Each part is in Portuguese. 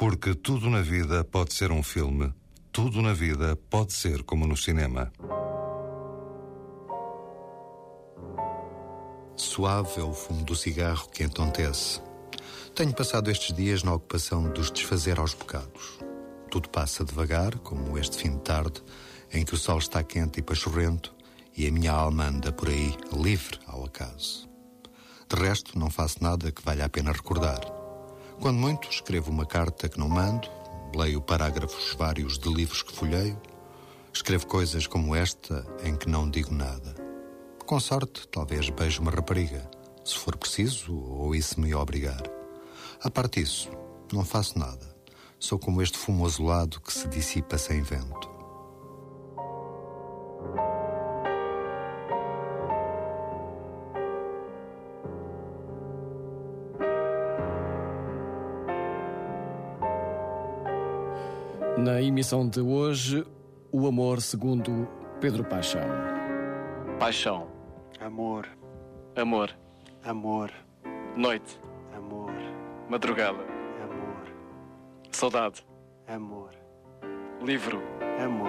Porque tudo na vida pode ser um filme, tudo na vida pode ser como no cinema. Suave é o fumo do cigarro que entontece. Tenho passado estes dias na ocupação dos desfazer aos bocados. Tudo passa devagar, como este fim de tarde, em que o sol está quente e pachorrento e a minha alma anda por aí, livre ao acaso. De resto, não faço nada que valha a pena recordar. Quando muito, escrevo uma carta que não mando, leio parágrafos vários de livros que folheio, escrevo coisas como esta em que não digo nada. Com sorte, talvez beijo uma rapariga, se for preciso ou isso me obrigar. A parte disso, não faço nada. Sou como este fumo azulado que se dissipa sem vento. Na emissão de hoje, o amor segundo Pedro Paixão. Paixão. Amor. Amor. Amor. Noite. Amor. Madrugada. Amor. Saudade. Amor. Livro. Amor.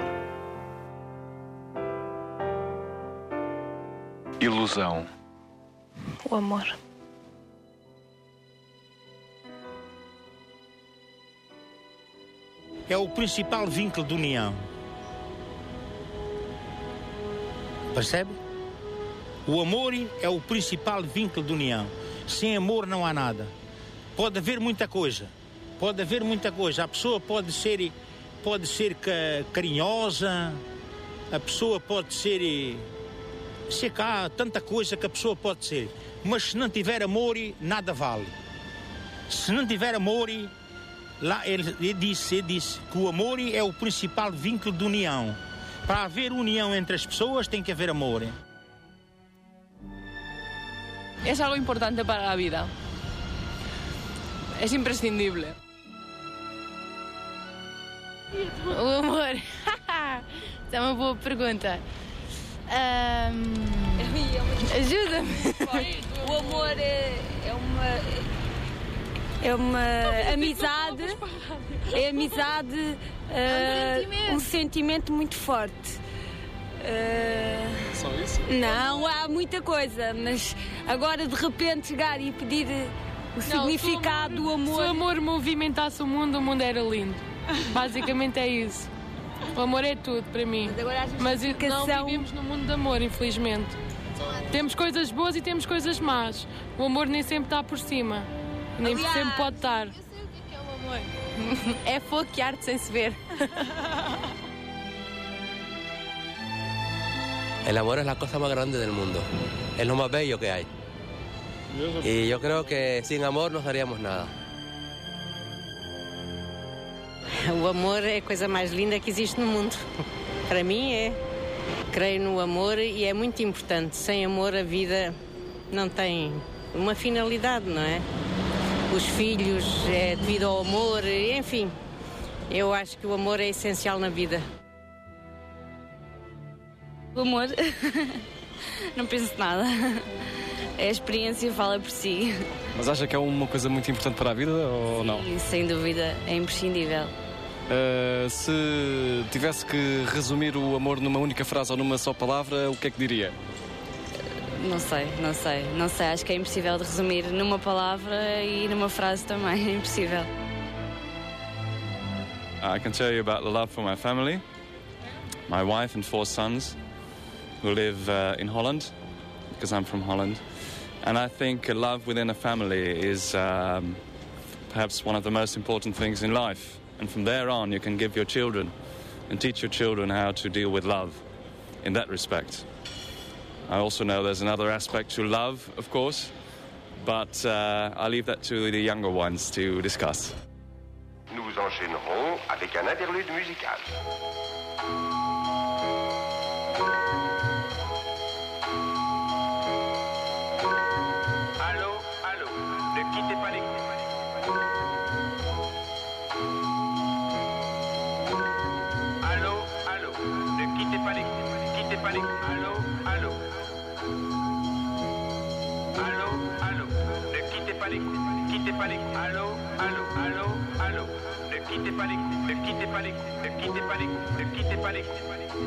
Ilusão. O amor. É o principal vínculo de união. Percebe? O amor é o principal vínculo de união. Sem amor não há nada. Pode haver muita coisa. Pode haver muita coisa. A pessoa pode ser carinhosa. A pessoa pode ser cá, tanta coisa que a pessoa pode ser. Mas se não tiver amor, nada vale. Se não tiver amor, lá ele disse que o amor é o principal vínculo de união. Para haver união entre as pessoas tem que haver amor. Es algo importante para la vida. Es imprescindible. O amor. Essa é uma boa pergunta. Ajuda-me. O amor é uma amizade. É amizade. Um sentimento muito forte. Só isso? Não, há muita coisa, mas agora de repente chegar e pedir o significado do amor. Se o amor movimentasse o mundo era lindo. Basicamente é isso. O amor é tudo para mim. Mas não vivemos no mundo de amor, infelizmente. Temos coisas boas e temos coisas más. O amor nem sempre está por cima. Nem sempre pode estar. Eu sei o que é o amor. É fogo que arde sem se ver. El amor es la cosa más grande del mundo. Es lo más bello que hay. Y yo creo que sin amor no haríamos nada. O amor é a coisa mais linda que existe no mundo. Para mim é. Creio no amor e é muito importante. Sem amor a vida não tem uma finalidade, não é? Os filhos é devido ao amor, enfim. Eu acho que o amor é essencial na vida. O amor, não penso nada. A experiência fala por si. Mas acha que é uma coisa muito importante para a vida ou não? E, sem dúvida, é imprescindível. Se tivesse que resumir o amor numa única frase ou numa só palavra, o que é que diria? Não sei. Acho que é impossível de resumir numa palavra e numa frase também. É impossível. I can tell you about the love for my family, my wife and 4 sons who live in Holland, because I'm from Holland. And I think love within a family is perhaps one of the most important things in life. And from there on, you can give your children and teach your children how to deal with love in that respect. I also know there's another aspect to love, of course, but I'll leave that to the younger ones to discuss. Nous enchaînerons avec un interlude musical. Allô, ne quittez pas l'écoute. Allô, ne quittez pas l'écoute. Quittez pas l'écoute. Allô, ne quittez pas l'écoute. Quittez pas l'écoute. Allô, ne quittez pas l'écoute, ne quittez pas l'écoute, ne quittez pas l'écoute, ne quittez pas l'écoute.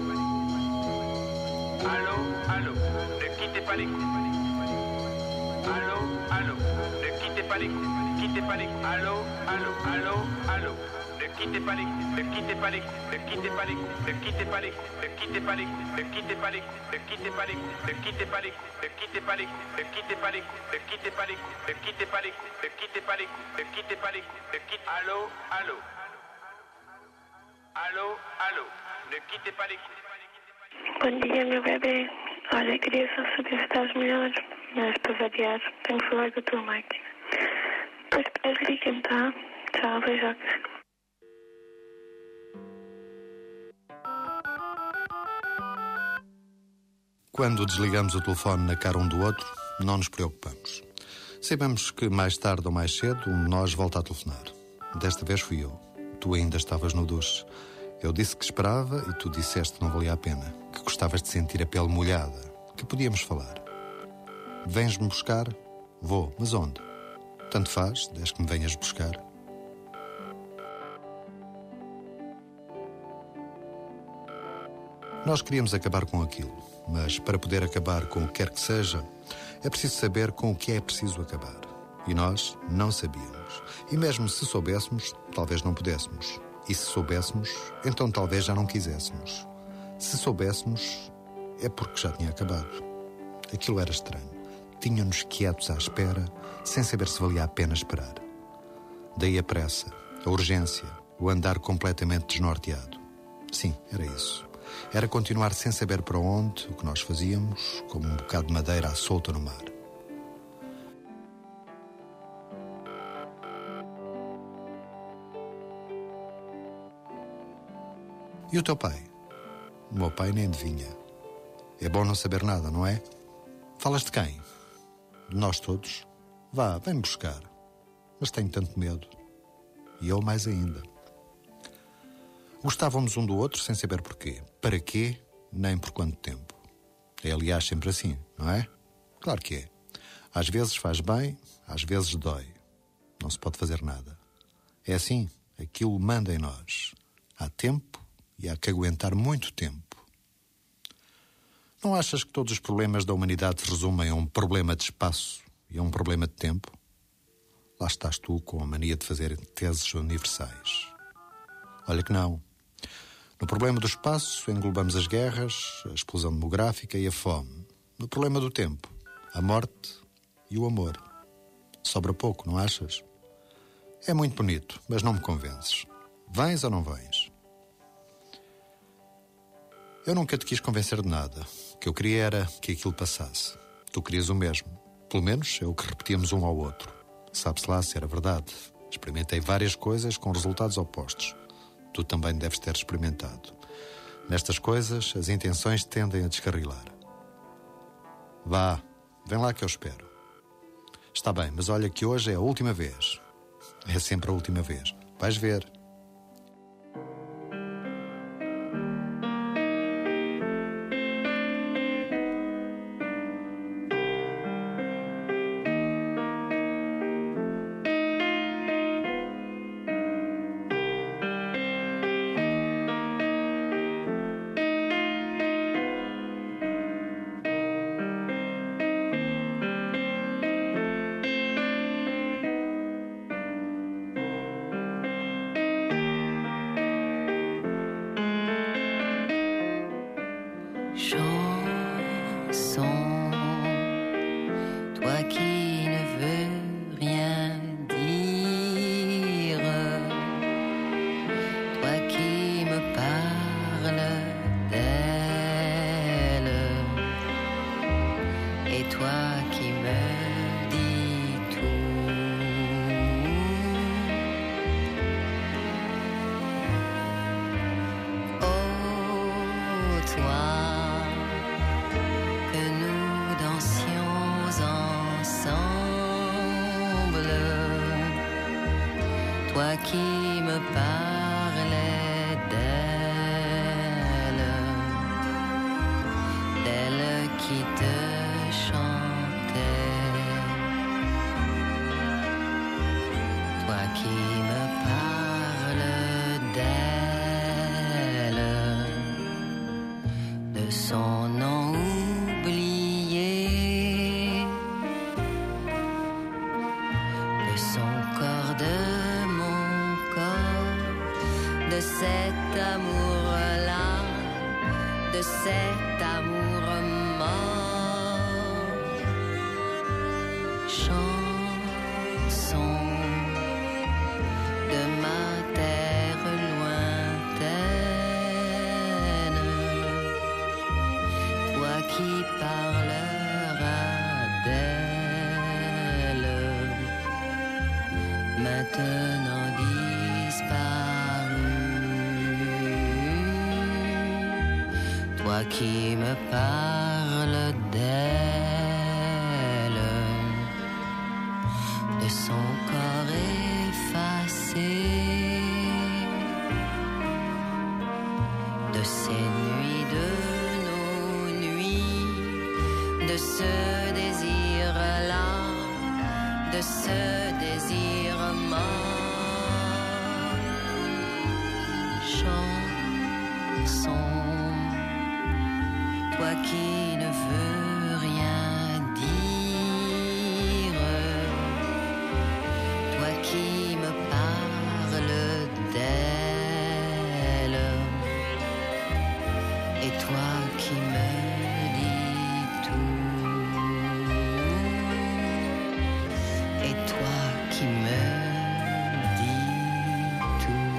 Allô, allô, ne quittez pas l'écoute. Allô, allô, ne quittez pas l'écoute, ne quittez pas l'écoute. Allô, allô, allô, allô. Ne quittez pas l'écoute, ne quittez pas l'écoute, ne quittez pas l'écoute, ne quittez pas l'écoute, ne quittez pas l'écoute, ne quittez pas l'écoute, ne quittez pas l'écoute, ne quittez pas l'écoute, ne quittez pas l'écoute, ne quittez pas l'écoute, ne quittez pas l'écoute, ne quittez pas l'écoute, ne quittez pas l'écoute, ne quittez pas l'écoute, ne quittez. Allô, allô. Allô, allô, ne quittez pas l'écoute. Bom dia, meu bebê. Olha, queria só saber se estás melhor, mas para variar, tenho que falar com a tua máquina. Depois liga-me, tá? Tchau, beijocas. Quando desligamos o telefone na cara um do outro, não nos preocupamos. Sabemos que mais tarde ou mais cedo um de nós volta a telefonar. Desta vez fui eu. Tu ainda estavas no duche. Eu disse que esperava e tu disseste que não valia a pena, que gostavas de sentir a pele molhada, que podíamos falar. Vens-me buscar? Vou, mas onde? Tanto faz, desde que me venhas buscar. Nós queríamos acabar com aquilo, mas para poder acabar com o que quer que seja, é preciso saber com o que é preciso acabar. E nós não sabíamos. E mesmo se soubéssemos, talvez não pudéssemos. E se soubéssemos, então talvez já não quiséssemos. Se soubéssemos, é porque já tinha acabado. Aquilo era estranho. Tínhamos quietos à espera, sem saber se valia a pena esperar. Daí a pressa, a urgência, o andar completamente desnorteado. Sim, era isso. Era continuar sem saber para onde, o que nós fazíamos, como um bocado de madeira à solta no mar. E o teu pai? O meu pai nem adivinha. É bom não saber nada, não é? Falas de quem? De nós todos? Vá, vem-me buscar. Mas tenho tanto medo. E eu mais ainda. Gostávamos um do outro sem saber porquê. Para quê, nem por quanto tempo. É, aliás, sempre assim, não é? Claro que é. Às vezes faz bem, às vezes dói. Não se pode fazer nada. É assim, aquilo manda em nós. Há tempo e há que aguentar muito tempo. Não achas que todos os problemas da humanidade se resumem a um problema de espaço e a um problema de tempo? Lá estás tu com a mania de fazer teses universais. Olha que não. No problema do espaço englobamos as guerras, a explosão demográfica e a fome. No problema do tempo, a morte e o amor. Sobra pouco, não achas? É muito bonito, mas não me convences. Vens ou não vens? Eu nunca te quis convencer de nada. O que eu queria era que aquilo passasse. Tu querias o mesmo. Pelo menos é o que repetíamos um ao outro. Sabe-se lá se era verdade. Experimentei várias coisas com resultados opostos. Tu também deves ter experimentado. Nestas coisas, as intenções tendem a descarrilar. Vá, vem lá que eu espero. Está bem, mas olha que hoje é a última vez. É sempre a última vez. Vais ver. Chanson, toi qui ne veux rien dire, toi qui me parles d'elle, et toi qui me dis tout. Oh, toi que nous dansions ensemble, toi qui me parlais d'elle, d'elle qui te chantait, toi qui me parles d'elle, de son nom oublié, de son corps, de mon corps, de cet amour-là, de cet amour mort. Chanson de ma terre lointaine, toi qui parleras d'elle, maintenant disparue, toi qui me parles d'elle, de son corps effacé, de ces nuits, de nos nuits, de ce désir-là, de ce désir mort. Chanson, toi qui ne veux rien dire, toi qui me parles d'elle, et toi qui me dis tout, et toi qui me dis tout.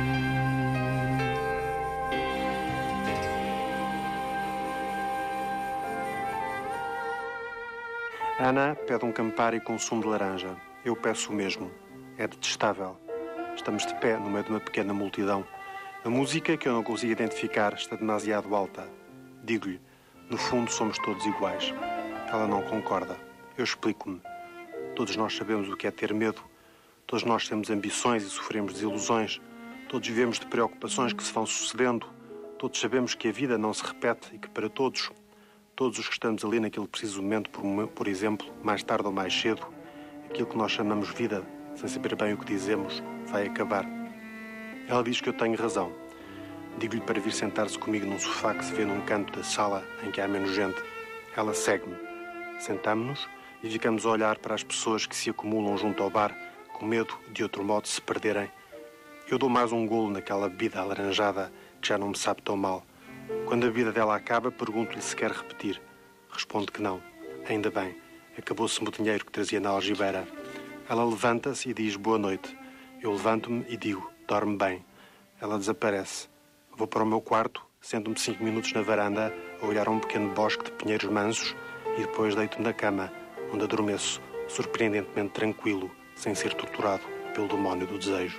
Ana pede Campari com sumo de laranja. Eu peço o mesmo. É detestável. Estamos de pé no meio de uma pequena multidão. A música, que eu não consigo identificar, está demasiado alta. Digo-lhe, no fundo somos todos iguais. Ela não concorda. Eu explico-me. Todos nós sabemos o que é ter medo. Todos nós temos ambições e sofremos desilusões. Todos vivemos de preocupações que se vão sucedendo. Todos sabemos que a vida não se repete e que para todos os que estamos ali naquele preciso momento, por exemplo, mais tarde ou mais cedo, aquilo que nós chamamos vida, sem saber bem o que dizemos, vai acabar. Ela diz que eu tenho razão. Digo-lhe para vir sentar-se comigo num sofá que se vê num canto da sala em que há menos gente. Ela segue-me. Sentamo-nos e ficamos a olhar para as pessoas que se acumulam junto ao bar, com medo de outro modo se perderem. Eu dou mais um golo naquela bebida alaranjada que já não me sabe tão mal. Quando a bebida dela acaba, pergunto-lhe se quer repetir. Responde que não. Ainda bem. Acabou-se-me o dinheiro que trazia na algibeira. Ela levanta-se e diz boa noite. Eu levanto-me e digo, dorme bem. Ela desaparece. Vou para o meu quarto, sento-me 5 minutos na varanda, a olhar um pequeno bosque de pinheiros mansos e depois deito-me na cama, onde adormeço, surpreendentemente tranquilo, sem ser torturado pelo demónio do desejo.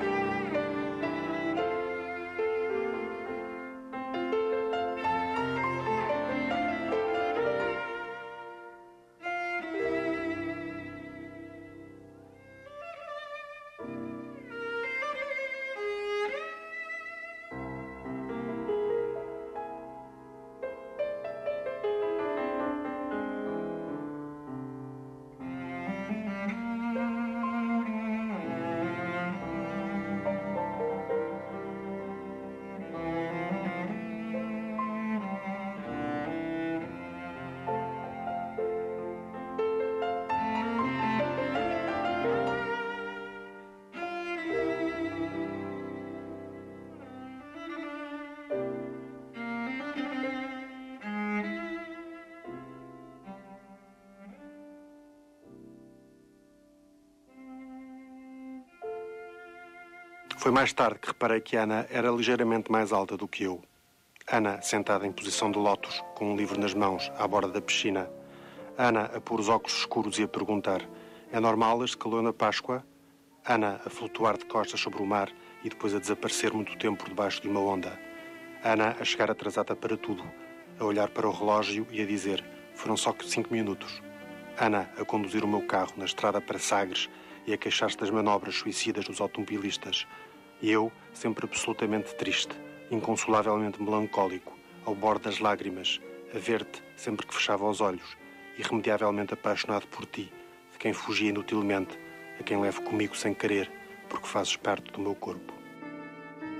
Foi mais tarde que reparei que Ana era ligeiramente mais alta do que eu. Ana, sentada em posição de lótus, com um livro nas mãos, à borda da piscina. Ana, a pôr os óculos escuros e a perguntar: é normal este calor na Páscoa? Ana, a flutuar de costas sobre o mar e depois a desaparecer muito tempo por debaixo de uma onda. Ana, a chegar atrasada para tudo, a olhar para o relógio e a dizer: foram só 5 minutos. Ana, a conduzir o meu carro na estrada para Sagres e a queixar-se das manobras suicidas dos automobilistas. E eu, sempre absolutamente triste, inconsolavelmente melancólico, ao borde das lágrimas, a ver-te sempre que fechava os olhos, irremediavelmente apaixonado por ti, de quem fugia inutilmente, a quem levo comigo sem querer, porque fazes parte do meu corpo.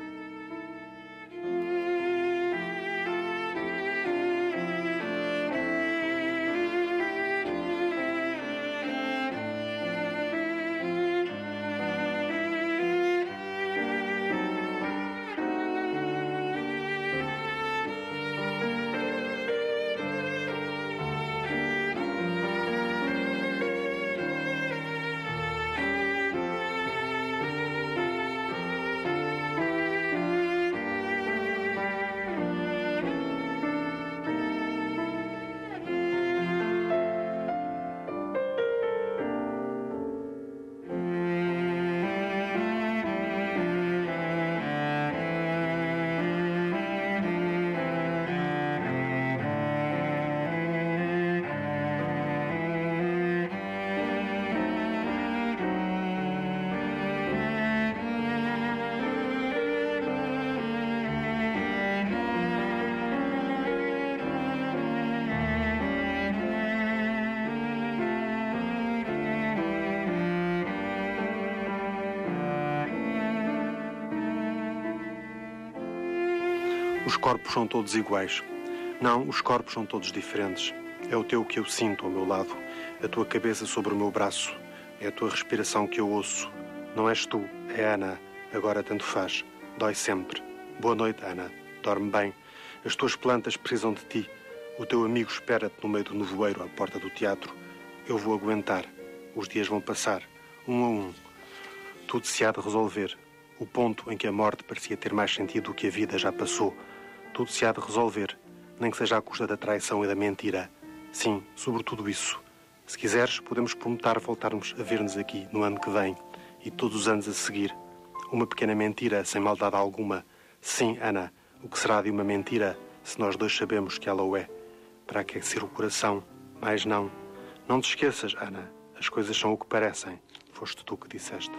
Os corpos são todos iguais. Não, os corpos são todos diferentes. É o teu que eu sinto ao meu lado, a tua cabeça sobre o meu braço, é a tua respiração que eu ouço. Não és tu, é Ana, agora tanto faz, dói sempre. Boa noite, Ana, dorme bem. As tuas plantas precisam de ti. O teu amigo espera-te no meio do nevoeiro à porta do teatro. Eu vou aguentar. Os dias vão passar, um a um. Tudo se há de resolver. O ponto em que a morte parecia ter mais sentido do que a vida já passou. Tudo se há de resolver, nem que seja à custa da traição e da mentira. Sim, sobre tudo isso. Se quiseres, podemos prometer voltarmos a ver-nos aqui no ano que vem e todos os anos a seguir. Uma pequena mentira, sem maldade alguma. Sim, Ana, o que será de uma mentira se nós dois sabemos que ela o é? Para aquecer o coração, mas não. Não te esqueças, Ana, as coisas são o que parecem. Foste tu que disseste.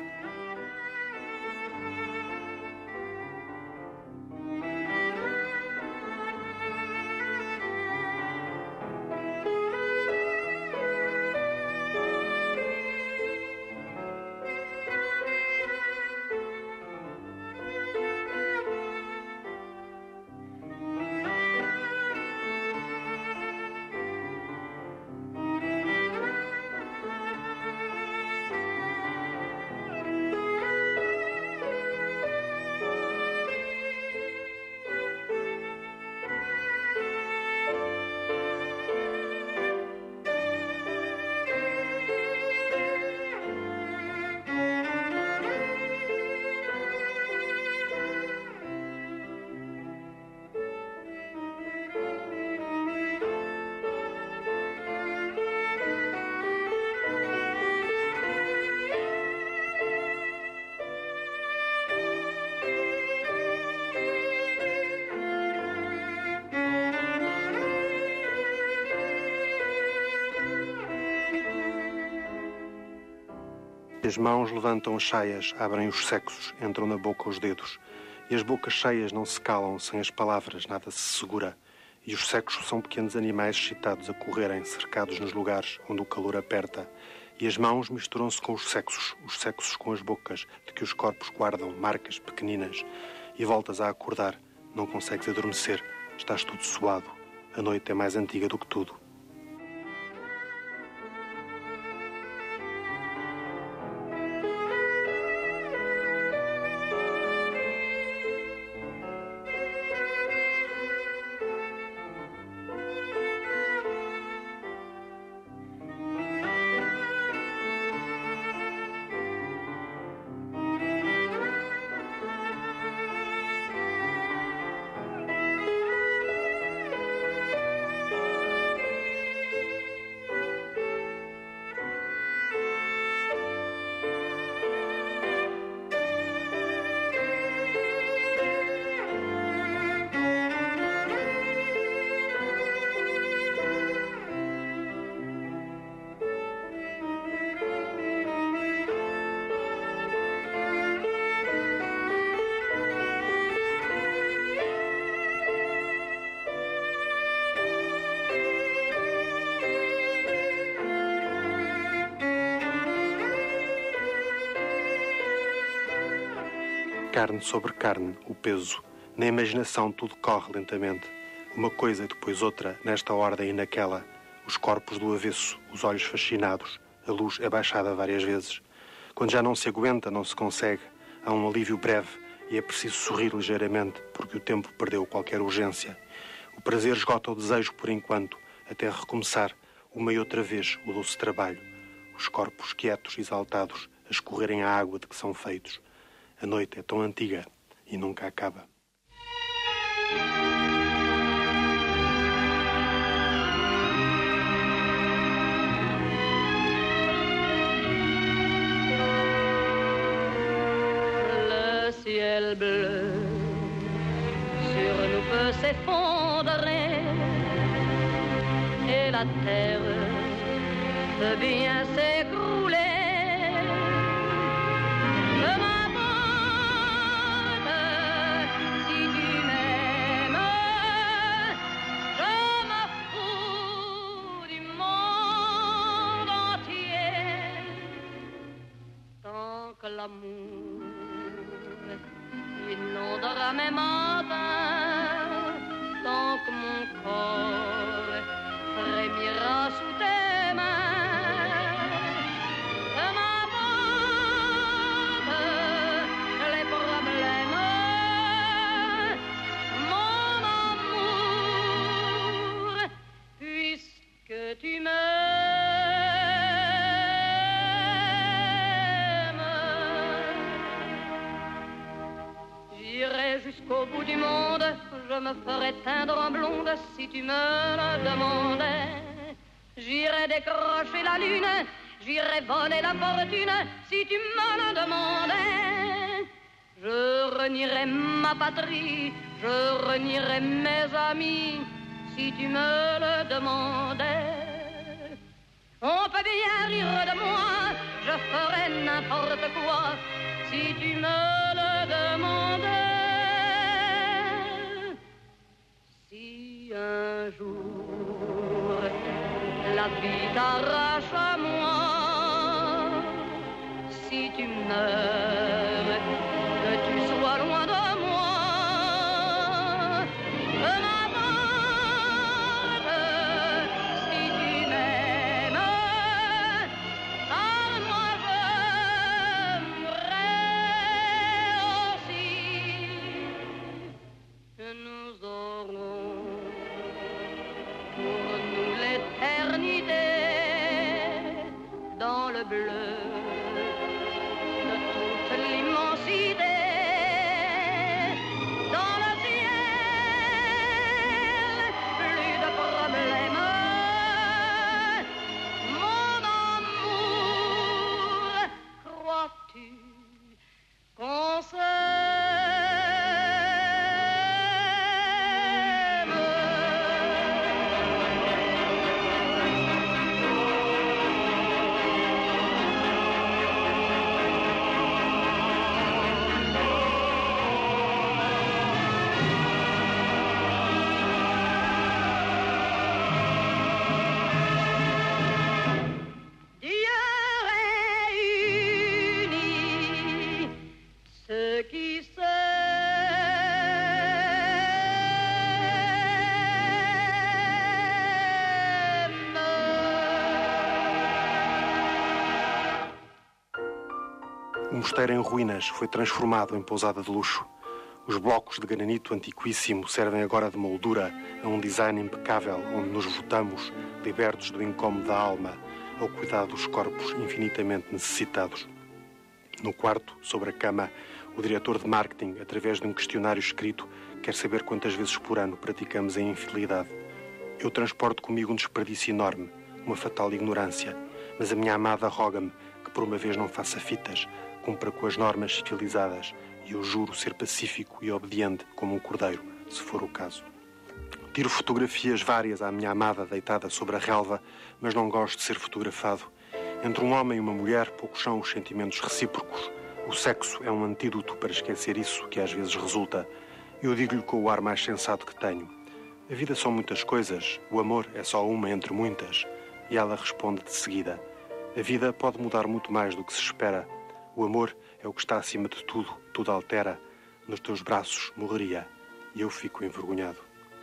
As mãos levantam as saias, abrem os sexos, entram na boca os dedos. E as bocas cheias não se calam, sem as palavras nada se segura. E os sexos são pequenos animais excitados a correrem, cercados nos lugares onde o calor aperta. E as mãos misturam-se com os sexos com as bocas, de que os corpos guardam marcas pequeninas. E voltas a acordar, não consegues adormecer, estás tudo suado. A noite é mais antiga do que tudo. Carne sobre carne, o peso. Na imaginação tudo corre lentamente. Uma coisa e depois outra, nesta ordem e naquela. Os corpos do avesso, os olhos fascinados. A luz é baixada várias vezes. Quando já não se aguenta, não se consegue. Há um alívio breve e é preciso sorrir ligeiramente, porque o tempo perdeu qualquer urgência. O prazer esgota o desejo por enquanto, até recomeçar, uma e outra vez, o doce trabalho. Os corpos quietos, exaltados, a escorrerem a água de que são feitos. A noite é tão antiga e nunca acaba. Le ciel bleu sur nous peut s'effondrer et la terre peut bien s'écrouler. L'amour inondera mes matins corps frémira sous tes mains. Que m'importent les problèmes, mon amour, puisque tu m'aimes. J'irai jusqu'au bout du monde, je me ferai teindre en blonde si tu me le demandais. J'irai décrocher la lune, j'irai voler la fortune si tu me le demandais. Je renierai ma patrie, je renierai mes amis si tu me le demandais. On peut bien rire de moi, je ferai n'importe quoi si tu me le demandais. Si un jour la vie t'arrache à moi, si tu meurs, que tu sois loin de moi, que m'importe si tu m'aimes, car moi je mourrai aussi. Nous aurons pour nous l'éternité dans le bleu de toute l'immensité, dans le ciel, plus de problèmes, mon amour, crois-tu qu'on Dieu réunit ceux qui O mosteiro em ruínas foi transformado em pousada de luxo. Os blocos de granito antiquíssimo servem agora de moldura a um design impecável onde nos votamos, libertos do incómodo da alma, ao cuidado dos corpos infinitamente necessitados. No quarto, sobre a cama, o diretor de marketing, através de um questionário escrito, quer saber quantas vezes por ano praticamos a infidelidade. Eu transporto comigo um desperdício enorme, uma fatal ignorância, mas a minha amada roga-me que por uma vez não faça fitas, cumpra com as normas civilizadas, e eu juro ser pacífico e obediente como um cordeiro, se for o caso. Tiro fotografias várias à minha amada deitada sobre a relva, mas não gosto de ser fotografado. Entre um homem e uma mulher, poucos são os sentimentos recíprocos. O sexo é um antídoto para esquecer isso que às vezes resulta. Eu digo-lhe com o ar mais sensato que tenho. A vida são muitas coisas, o amor é só uma entre muitas. E ela responde de seguida. A vida pode mudar muito mais do que se espera. O amor é o que está acima de tudo, tudo altera. Nos teus braços morreria. E eu fico envergonhado.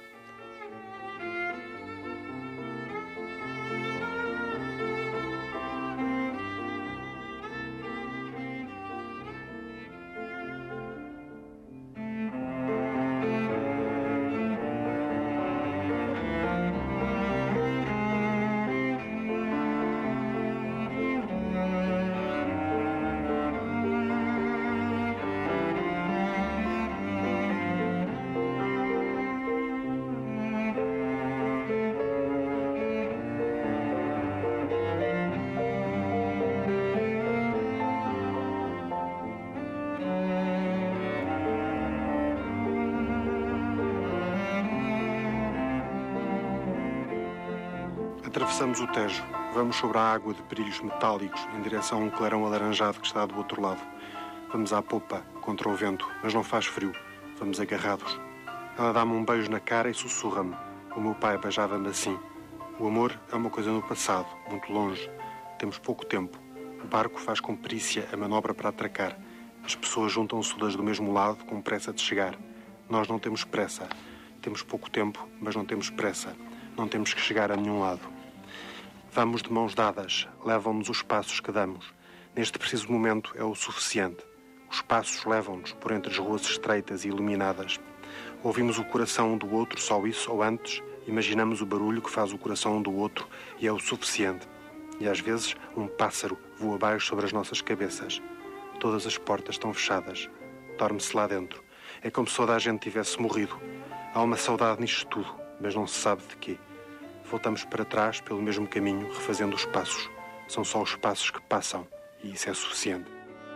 Atravessamos o Tejo. Vamos sobre a água de brilhos metálicos em direção a um clarão alaranjado que está do outro lado. Vamos à popa, contra o vento, mas não faz frio. Vamos agarrados. Ela dá-me um beijo na cara e sussurra-me. O meu pai beijava-me assim. O amor é uma coisa no passado, muito longe. Temos pouco tempo. O barco faz com perícia a manobra para atracar. As pessoas juntam-se todas do mesmo lado, com pressa de chegar. Nós não temos pressa. Temos pouco tempo, mas não temos pressa. Não temos que chegar a nenhum lado. Vamos de mãos dadas, levam-nos os passos que damos. Neste preciso momento é o suficiente. Os passos levam-nos por entre as ruas estreitas e iluminadas. Ouvimos o coração um do outro, só isso, ou antes, imaginamos o barulho que faz o coração um do outro e é o suficiente. E às vezes um pássaro voa abaixo sobre as nossas cabeças. Todas as portas estão fechadas. Dorme-se lá dentro. É como se toda a gente tivesse morrido. Há uma saudade nisto tudo, mas não se sabe de quê. Voltamos para trás pelo mesmo caminho, refazendo os passos. São só os passos que passam, e isso é suficiente.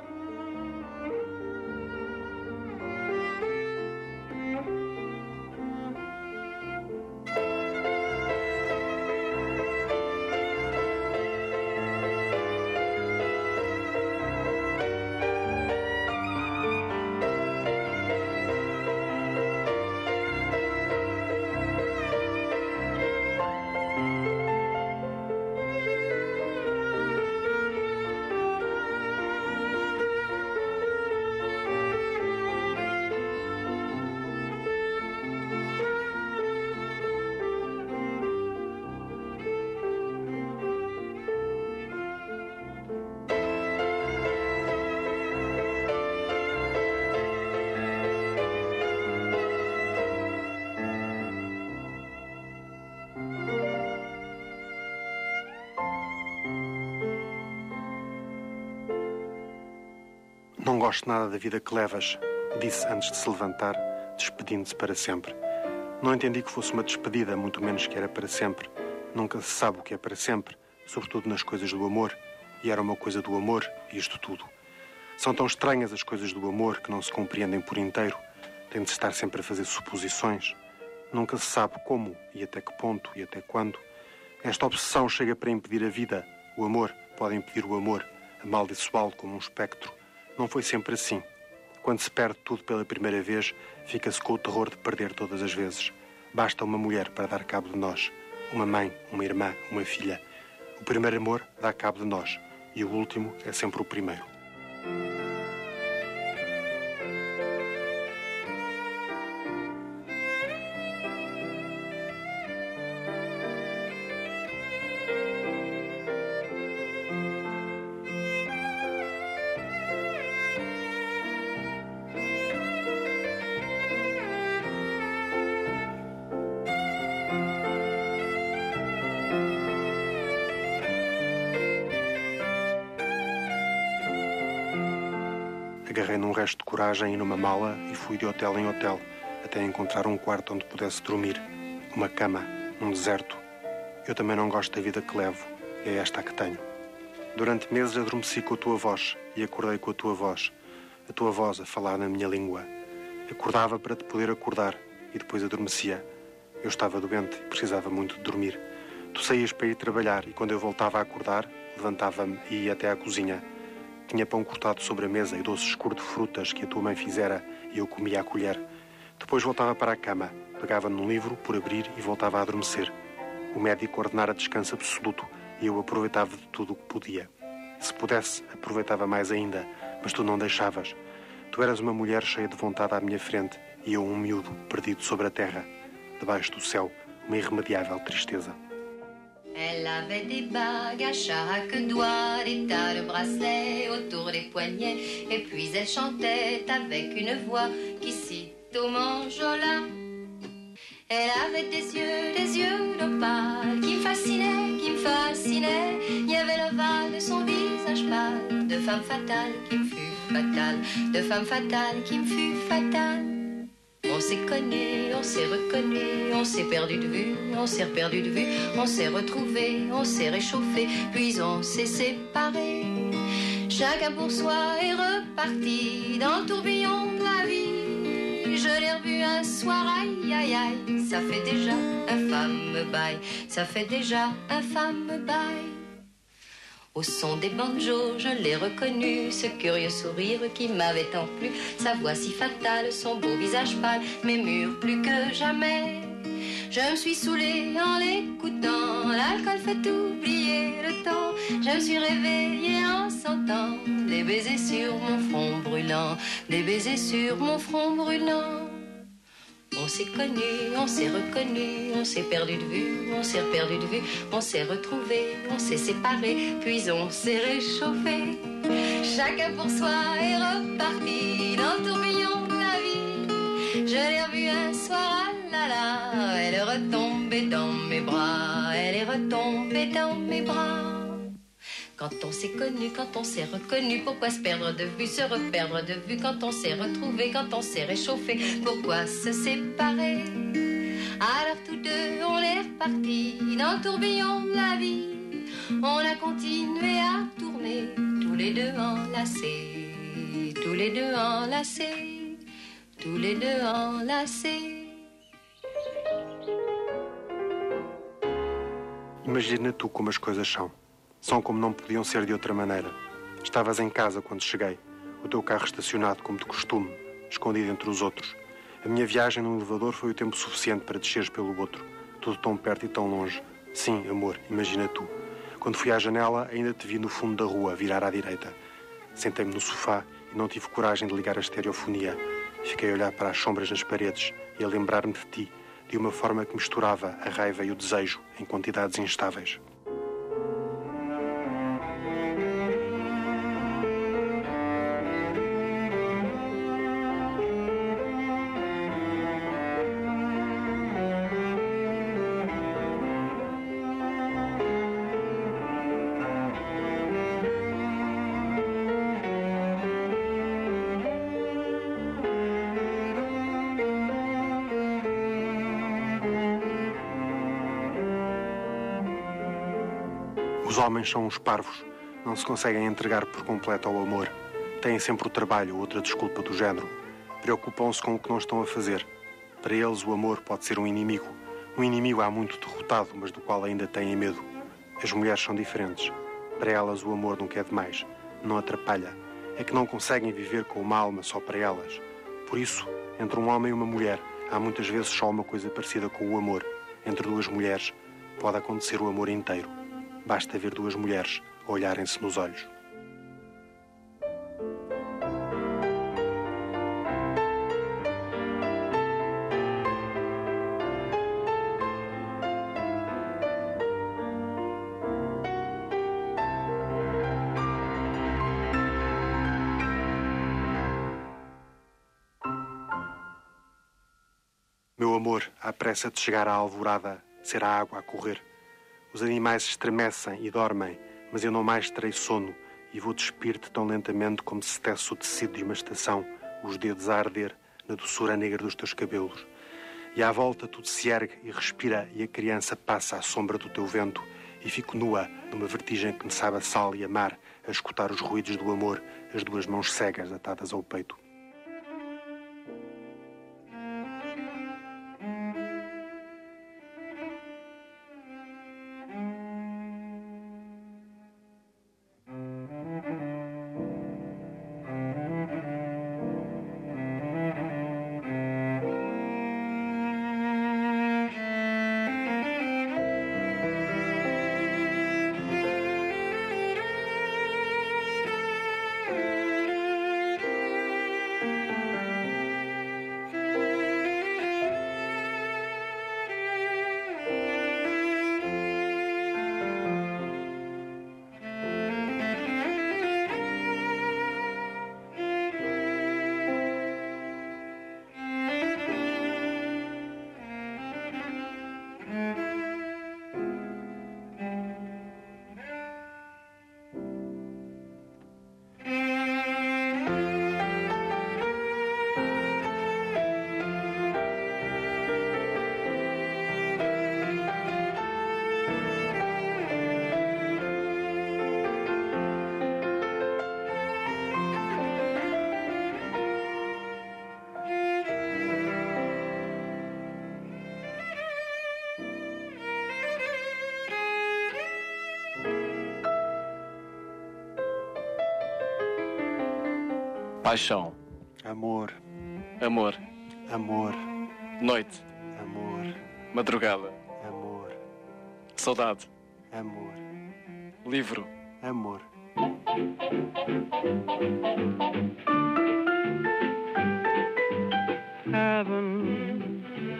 Não gosto nada da vida que levas, disse antes de se levantar, despedindo-se para sempre. Não entendi que fosse uma despedida, muito menos que era para sempre. Nunca se sabe o que é para sempre, sobretudo nas coisas do amor. E era uma coisa do amor, isto tudo. São tão estranhas as coisas do amor que não se compreendem por inteiro. Tem de estar sempre a fazer suposições. Nunca se sabe como, e até que ponto, e até quando. Esta obsessão chega para impedir a vida. O amor pode impedir o amor, amaldiçoá-lo como um espectro. Não foi sempre assim. Quando se perde tudo pela primeira vez, fica-se com o terror de perder todas as vezes. Basta uma mulher para dar cabo de nós. Uma mãe, uma irmã, uma filha. O primeiro amor dá cabo de nós. E o último é sempre o primeiro. Agarrei num resto de coragem e numa mala e fui de hotel em hotel, até encontrar um quarto onde pudesse dormir. Uma cama, um deserto. Eu também não gosto da vida que levo, e é esta a que tenho. Durante meses adormeci com a tua voz e acordei com a tua voz a falar na minha língua. Acordava para te poder acordar e depois adormecia. Eu estava doente e precisava muito de dormir. Tu saías para ir trabalhar e quando eu voltava a acordar, levantava-me e ia até à cozinha. Tinha pão cortado sobre a mesa e doce escuro de frutas que a tua mãe fizera e eu comia à colher. Depois voltava para a cama, pegava num livro por abrir e voltava a adormecer. O médico ordenara descanso absoluto e eu aproveitava de tudo o que podia. Se pudesse, aproveitava mais ainda, mas tu não deixavas. Tu eras uma mulher cheia de vontade à minha frente e eu um miúdo perdido sobre a terra. Debaixo do céu, uma irremediável tristeza. Elle avait des bagues à chaque doigt, des tas de bracelets autour des poignets, et puis elle chantait avec une voix qui sitôt m'enjola. Elle avait des yeux d'opale qui me fascinaient, il y avait l'ovale de son visage pâle, de femme fatale qui me fut fatale, de femme fatale qui me fut fatale. On s'est connu, on s'est reconnu, on s'est perdu de vue, on s'est reperdu de vue, on s'est retrouvé, on s'est réchauffé, puis on s'est séparés. Chacun pour soi est reparti dans le tourbillon de la vie. Je l'ai revu un soir, aïe aïe aïe, ça fait déjà un fameux bail, ça fait déjà un fameux bail. Au son des banjos, je l'ai reconnu, ce curieux sourire qui m'avait tant plu, sa voix si fatale, son beau visage pâle, m'émure plus que jamais. Je me suis saoulée en l'écoutant, l'alcool fait oublier le temps. Je me suis réveillée en sentant des baisers sur mon front brûlant, des baisers sur mon front brûlant. On s'est connu, on s'est reconnu, on s'est perdu de vue, on s'est perdu de vue, on s'est retrouvé, on s'est séparé, puis on s'est réchauffé. Chacun pour soi est reparti dans le tourbillon de la vie. Je l'ai revue un soir, ah là là, elle est retombée dans mes bras, elle est retombée dans mes bras. Quand on s'est connu, quand on s'est reconnu, pourquoi se perdre de vue, se reperdre de vue? Quand on s'est retrouvé, quand on s'est réchauffé, pourquoi se séparer? Alors tous deux, on est repartis dans le tourbillon de la vie. On a continué à tourner, tous les deux enlacés, tous les deux enlacés, tous les deux enlacés. Imagina tu como as coisas são. São como não podiam ser de outra maneira. Estavas em casa quando cheguei. O teu carro estacionado como de costume, escondido entre os outros. A minha viagem num elevador foi o tempo suficiente para desceres pelo outro. Tudo tão perto e tão longe. Sim, amor, imagina tu. Quando fui à janela, ainda te vi no fundo da rua, virar à direita. Sentei-me no sofá e não tive coragem de ligar a estereofonia. Fiquei a olhar para as sombras nas paredes e a lembrar-me de ti, de uma forma que misturava a raiva e o desejo em quantidades instáveis. Os homens são uns parvos. Não se conseguem entregar por completo ao amor. Têm sempre o trabalho ou outra desculpa do género. Preocupam-se com o que não estão a fazer. Para eles, o amor pode ser um inimigo. Um inimigo há muito derrotado, mas do qual ainda têm medo. As mulheres são diferentes. Para elas, o amor nunca é demais. Não atrapalha. É que não conseguem viver com uma alma só para elas. Por isso, entre um homem e uma mulher, há muitas vezes só uma coisa parecida com o amor. Entre duas mulheres, pode acontecer o amor inteiro. Basta ver duas mulheres olharem-se nos olhos. Meu amor, à pressa de chegar à alvorada, será a água a correr. Os animais estremecem e dormem, mas eu não mais terei sono e vou despir-te tão lentamente como se tece o tecido de uma estação, os dedos a arder na doçura negra dos teus cabelos. E à volta tudo se ergue e respira e a criança passa à sombra do teu vento e fico nua numa vertigem que me sabe a sal e a mar, a escutar os ruídos do amor, as duas mãos cegas atadas ao peito. Paixão. Amor. Amor. Amor. Noite. Amor. Madrugada. Amor. Saudade. Amor. Livro. Amor. Heaven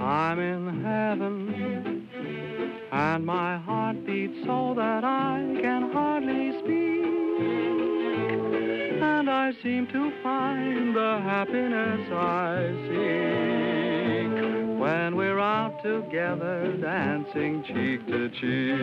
I'm in heaven, and my heart beats so that I can hardly speak, and I seem to find the happiness I seek when we're out together dancing cheek to cheek.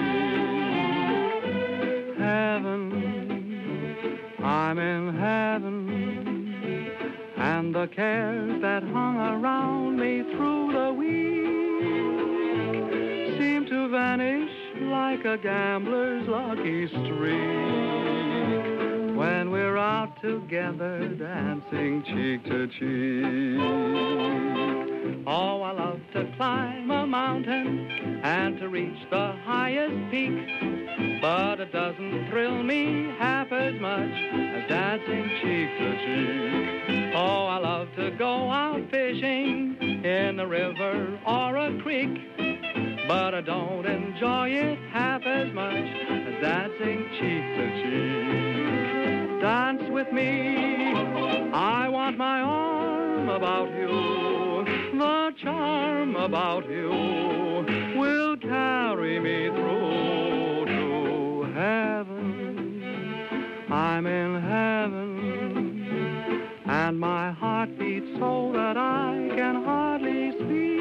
Heaven, I'm in heaven, and the cares that hung around me through the week seem to vanish like a gambler's lucky streak when we're out together dancing cheek to cheek. Oh, I love to climb a mountain and to reach the highest peak, but it doesn't thrill me half as much as dancing cheek to cheek. Oh, I love to go out fishing in a river or a creek, but I don't enjoy it half as much as dancing cheek to cheek. Dance with me, I want my arm about you. The charm about you will carry me through to heaven. I'm in heaven, and my heart beats so that I can hardly speak,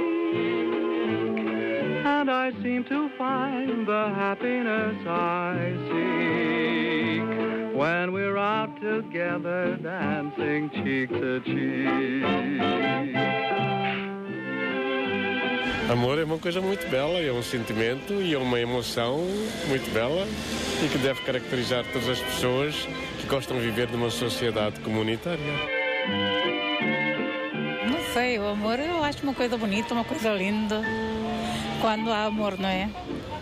and I seem to find the happiness I seek when we're out together dancing cheek to cheek. Amor é uma coisa muito bela, é um sentimento e é uma emoção muito bela e que deve caracterizar todas as pessoas que gostam de viver numa sociedade comunitária. Não sei, o amor eu acho uma coisa bonita, uma coisa linda, quando há amor, não é?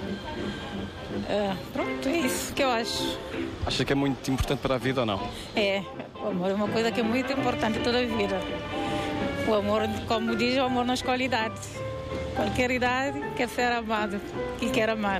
Pronto, é isso que eu acho. Acha que é muito importante para a vida ou não? É, o amor é uma coisa que é muito importante toda a vida. O amor, como diz, o amor não escolhe idade. Qualquer idade quer ser amado e quer amar.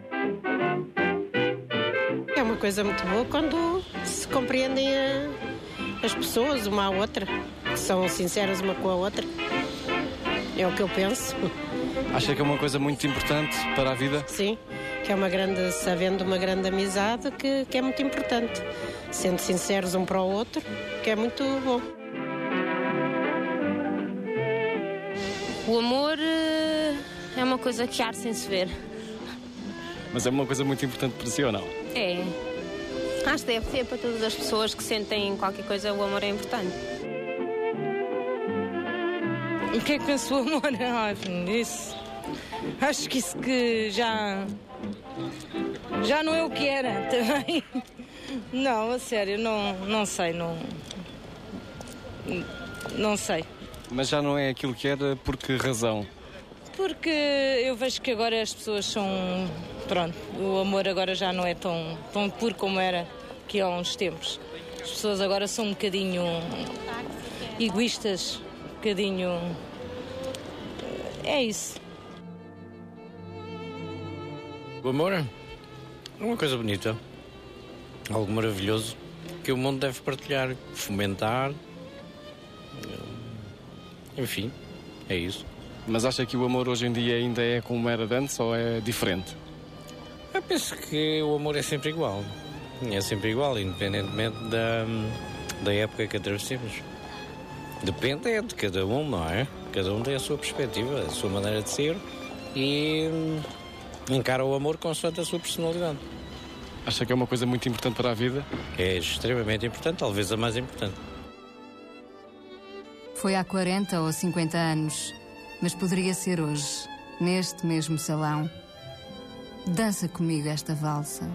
É uma coisa muito boa quando se compreendem as pessoas uma à outra, que são sinceras uma com a outra. É o que eu penso. Acha que é uma coisa muito importante para a vida? Sim, que é havendo uma grande amizade que é muito importante. Sendo sinceros um para o outro, que é muito bom. O amor é uma coisa que arde sem se ver. Mas é uma coisa muito importante para si ou não? É. Acho que deve ser para todas as pessoas que sentem qualquer coisa, o amor é importante. O que é que pensa o amor? Isso. Acho que isso que já não é o que era também. Não, a sério, não sei, não sei. Mas já não é aquilo que era, por que razão? Porque eu vejo que agora as pessoas são... Pronto, o amor agora já não é tão puro como era que há uns tempos. As pessoas agora são um bocadinho egoístas, um bocadinho... É isso. O amor é uma coisa bonita, algo maravilhoso que o mundo deve partilhar, fomentar... Enfim, é isso. Mas acha que o amor hoje em dia ainda é como era de antes ou é diferente? Eu penso que o amor é sempre igual. É sempre igual, independentemente da época que atravessemos. Depende de cada um, não é? Cada um tem a sua perspectiva, a sua maneira de ser e encara o amor consoante a sua personalidade. Acha que é uma coisa muito importante para a vida? É extremamente importante, talvez a mais importante. Foi há 40 ou 50 anos, mas poderia ser hoje, neste mesmo salão. Dança comigo esta valsa.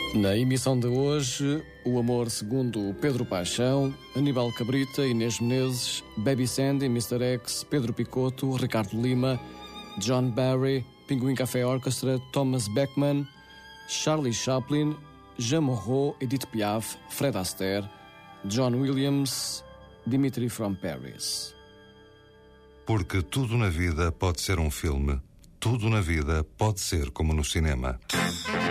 Na emissão de hoje, O Amor segundo Pedro Paixão, Aníbal Cabrita, Inês Menezes, Baby Sandy, Mr. X, Pedro Picotto, Ricardo Lima, John Barry, Pinguim Café Orchestra, Thomas Beckman, Charlie Chaplin, Jean Moreau, Edith Piaf, Fred Astaire, John Williams, Dimitri from Paris. Porque tudo na vida pode ser um filme, tudo na vida pode ser como no cinema.